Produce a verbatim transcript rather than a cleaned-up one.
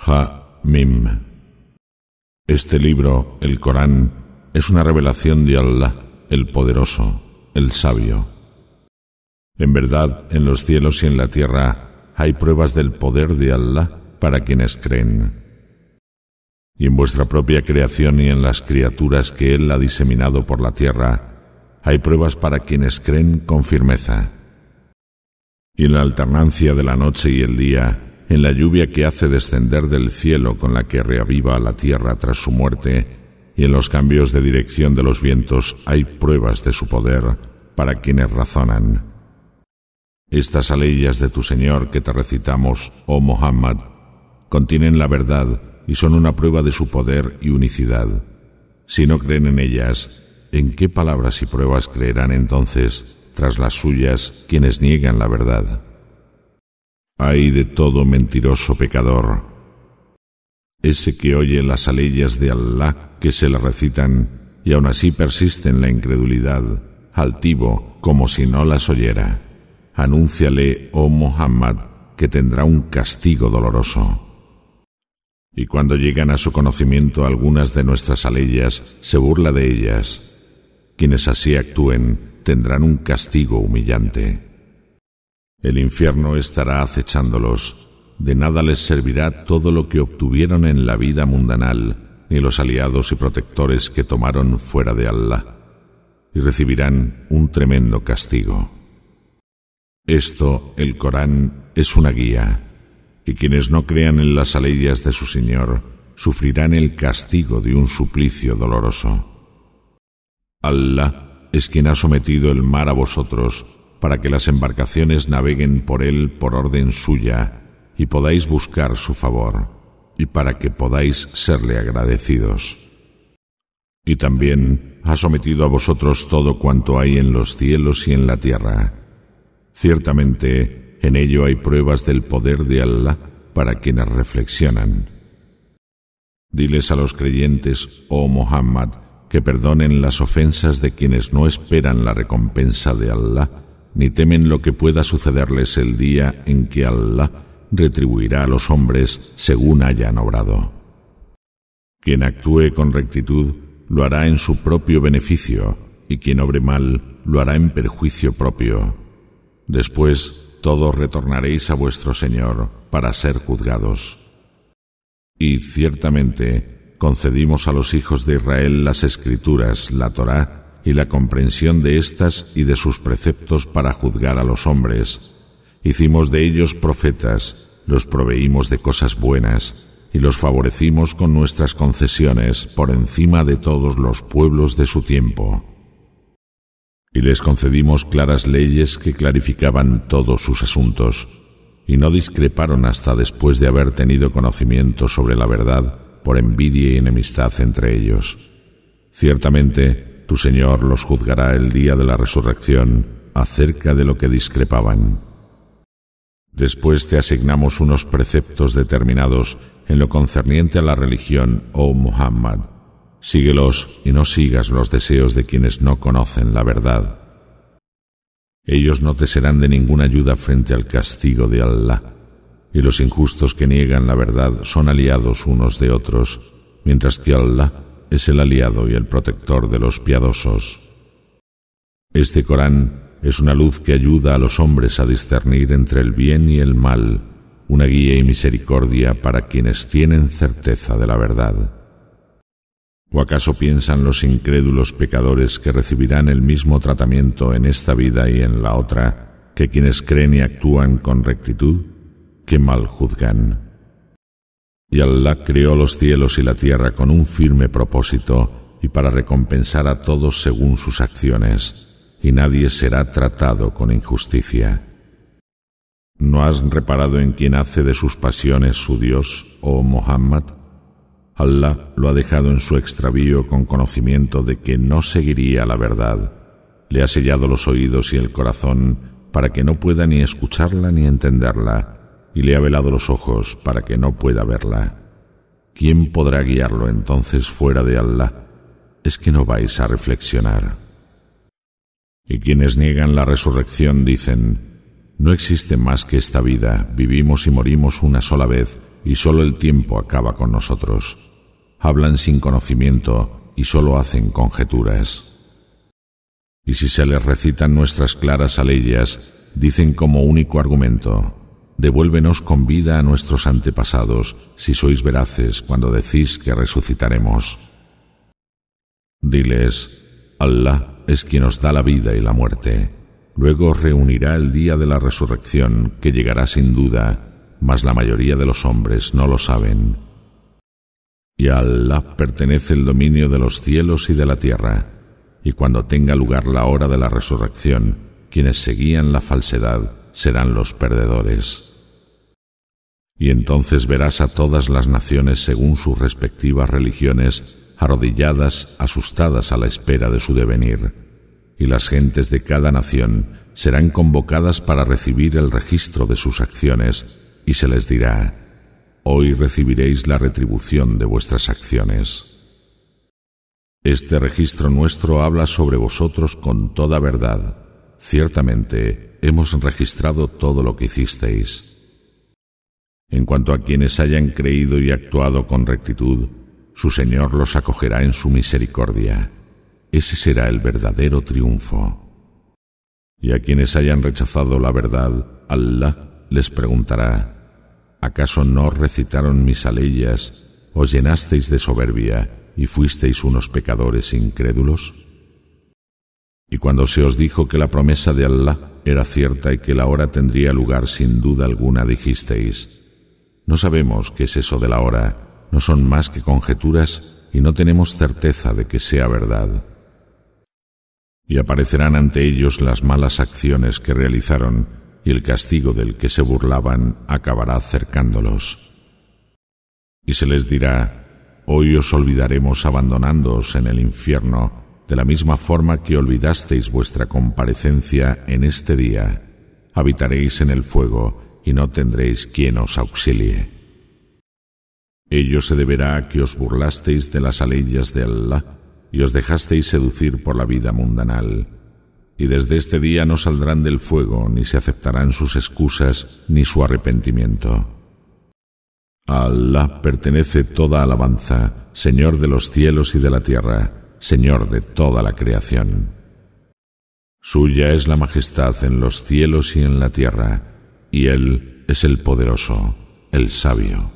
Ha-Mim. Este libro, el Corán, es una revelación de Allah, el Poderoso, el Sabio. En verdad, en los cielos y en la tierra hay pruebas del poder de Allah para quienes creen. Y en vuestra propia creación y en las criaturas que Él ha diseminado por la tierra, hay pruebas para quienes creen con firmeza. Y en la alternancia de la noche y el día, en la lluvia que hace descender del cielo con la que reaviva la tierra tras su muerte, y en los cambios de dirección de los vientos hay pruebas de su poder para quienes razonan. Estas aleyas de tu Señor que te recitamos, oh Muhammad, contienen la verdad y son una prueba de su poder y unicidad. Si no creen en ellas, ¿en qué palabras y pruebas creerán entonces, tras las suyas, quienes niegan la verdad? Ay de todo mentiroso pecador, ese que oye las aleyas de Allah que se le recitan y aún así persiste en la incredulidad, altivo como si no las oyera. Anúnciale, oh Muhammad, que tendrá un castigo doloroso. Y cuando llegan a su conocimiento algunas de nuestras aleyas, se burla de ellas. Quienes así actúen tendrán un castigo humillante. El infierno estará acechándolos. De nada les servirá todo lo que obtuvieron en la vida mundanal, ni los aliados y protectores que tomaron fuera de Allah, y recibirán un tremendo castigo. Esto, el Corán, es una guía, y quienes no crean en las aleyas de su Señor sufrirán el castigo de un suplicio doloroso. Allah es quien ha sometido el mar a vosotros para que las embarcaciones naveguen por él por orden suya y podáis buscar su favor, y para que podáis serle agradecidos. Y también ha sometido a vosotros todo cuanto hay en los cielos y en la tierra. Ciertamente, en ello hay pruebas del poder de Allah para quienes reflexionan. Diles a los creyentes, oh Muhammad, que perdonen las ofensas de quienes no esperan la recompensa de Allah, ni temen lo que pueda sucederles el día en que Allah retribuirá a los hombres según hayan obrado. Quien actúe con rectitud lo hará en su propio beneficio, y quien obre mal lo hará en perjuicio propio. Después todos retornaréis a vuestro Señor para ser juzgados. Y ciertamente concedimos a los hijos de Israel las Escrituras, la Torá y la comprensión de éstas y de sus preceptos para juzgar a los hombres. Hicimos de ellos profetas, los proveímos de cosas buenas y los favorecimos con nuestras concesiones por encima de todos los pueblos de su tiempo. Y les concedimos claras leyes que clarificaban todos sus asuntos, y no discreparon hasta después de haber tenido conocimiento sobre la verdad por envidia y enemistad entre ellos. Ciertamente, tu Señor los juzgará el día de la resurrección acerca de lo que discrepaban. Después te asignamos unos preceptos determinados en lo concerniente a la religión, oh Muhammad. Síguelos y no sigas los deseos de quienes no conocen la verdad. Ellos no te serán de ninguna ayuda frente al castigo de Allah, y los injustos que niegan la verdad son aliados unos de otros, mientras que Allah es el aliado y el protector de los piadosos. Este Corán es una luz que ayuda a los hombres a discernir entre el bien y el mal, una guía y misericordia para quienes tienen certeza de la verdad. ¿O acaso piensan los incrédulos pecadores que recibirán el mismo tratamiento en esta vida y en la otra que quienes creen y actúan con rectitud? ¡Qué mal juzgan! Y Allah creó los cielos y la tierra con un firme propósito y para recompensar a todos según sus acciones, y nadie será tratado con injusticia. ¿No has reparado en quien hace de sus pasiones su Dios, oh Muhammad? Allah lo ha dejado en su extravío con conocimiento de que no seguiría la verdad. Le ha sellado los oídos y el corazón para que no pueda ni escucharla ni entenderla, y le ha velado los ojos para que no pueda verla. ¿Quién podrá guiarlo entonces fuera de Allah? ¿Es que no vais a reflexionar? Y quienes niegan la resurrección dicen: no existe más que esta vida, vivimos y morimos una sola vez, y solo el tiempo acaba con nosotros. Hablan sin conocimiento y solo hacen conjeturas. Y si se les recitan nuestras claras aleyas, dicen como único argumento: devuélvenos con vida a nuestros antepasados, si sois veraces cuando decís que resucitaremos. Diles: Allah es quien os da la vida y la muerte. Luego os reunirá el día de la resurrección, que llegará sin duda, mas la mayoría de los hombres no lo saben. Y a Allah pertenece el dominio de los cielos y de la tierra, y cuando tenga lugar la hora de la resurrección, quienes seguían la falsedad serán los perdedores. Y entonces verás a todas las naciones según sus respectivas religiones, arrodilladas, asustadas a la espera de su devenir, y las gentes de cada nación serán convocadas para recibir el registro de sus acciones, y se les dirá: hoy recibiréis la retribución de vuestras acciones. Este registro nuestro habla sobre vosotros con toda verdad. Ciertamente hemos registrado todo lo que hicisteis. En cuanto a quienes hayan creído y actuado con rectitud, su Señor los acogerá en su misericordia. Ese será el verdadero triunfo. Y a quienes hayan rechazado la verdad, Allah les preguntará: ¿acaso no recitaron mis aleyas, os llenasteis de soberbia y fuisteis unos pecadores incrédulos? Y cuando se os dijo que la promesa de Allah era cierta y que la hora tendría lugar sin duda alguna, dijisteis: no sabemos qué es eso de la hora, no son más que conjeturas y no tenemos certeza de que sea verdad. Y aparecerán ante ellos las malas acciones que realizaron, y el castigo del que se burlaban acabará cercándolos. Y se les dirá: hoy os olvidaremos abandonándoos en el infierno, de la misma forma que olvidasteis vuestra comparecencia en este día. Habitaréis en el fuego y no tendréis quien os auxilie. Ello se deberá a que os burlasteis de las aleyas de Allah y os dejasteis seducir por la vida mundanal. Y desde este día no saldrán del fuego, ni se aceptarán sus excusas, ni su arrepentimiento. A Allah pertenece toda alabanza, Señor de los cielos y de la tierra, Señor de toda la creación. Suya es la majestad en los cielos y en la tierra, y Él es el poderoso, el sabio.